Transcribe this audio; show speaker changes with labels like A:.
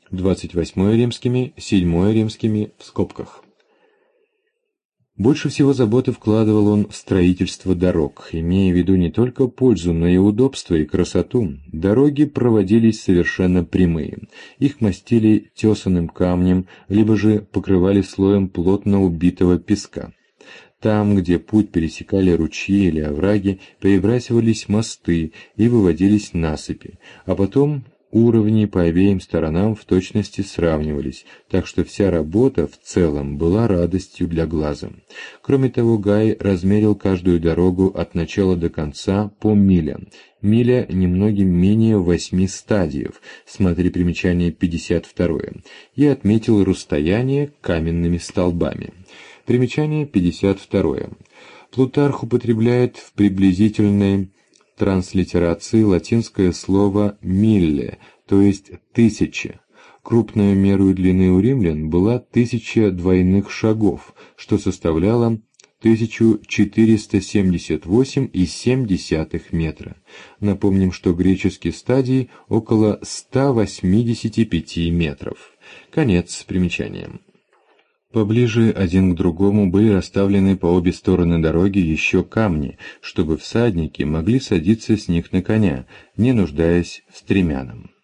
A: 28 римскими, 7 римскими в скобках. Больше всего заботы вкладывал он в строительство дорог, имея в виду не только пользу, но и удобство и красоту. Дороги проводились совершенно прямые. Их мастили тесаным камнем, либо же покрывали слоем плотно убитого песка. Там, где путь пересекали ручьи или овраги, перебрасывались мосты и выводились насыпи, а потом уровни по обеим сторонам в точности сравнивались, так что вся работа в целом была радостью для глаза. Кроме того, Гай размерил каждую дорогу от начала до конца по милям. Миля немногим менее 8 стадиев, смотри примечание 52, и отметил расстояние каменными столбами. Примечание 52. Плутарх употребляет в приблизительной транслитерации латинское слово «милле», то есть «тысяча». Крупную меру длины у римлян была 1000 двойных шагов, что составляло 1478,7 метра. Напомним, что греческие стадии около 185 метров. Конец примечания. Поближе один к другому были расставлены по обе стороны дороги еще камни, чтобы всадники могли садиться с них на коня, не нуждаясь в стремянном.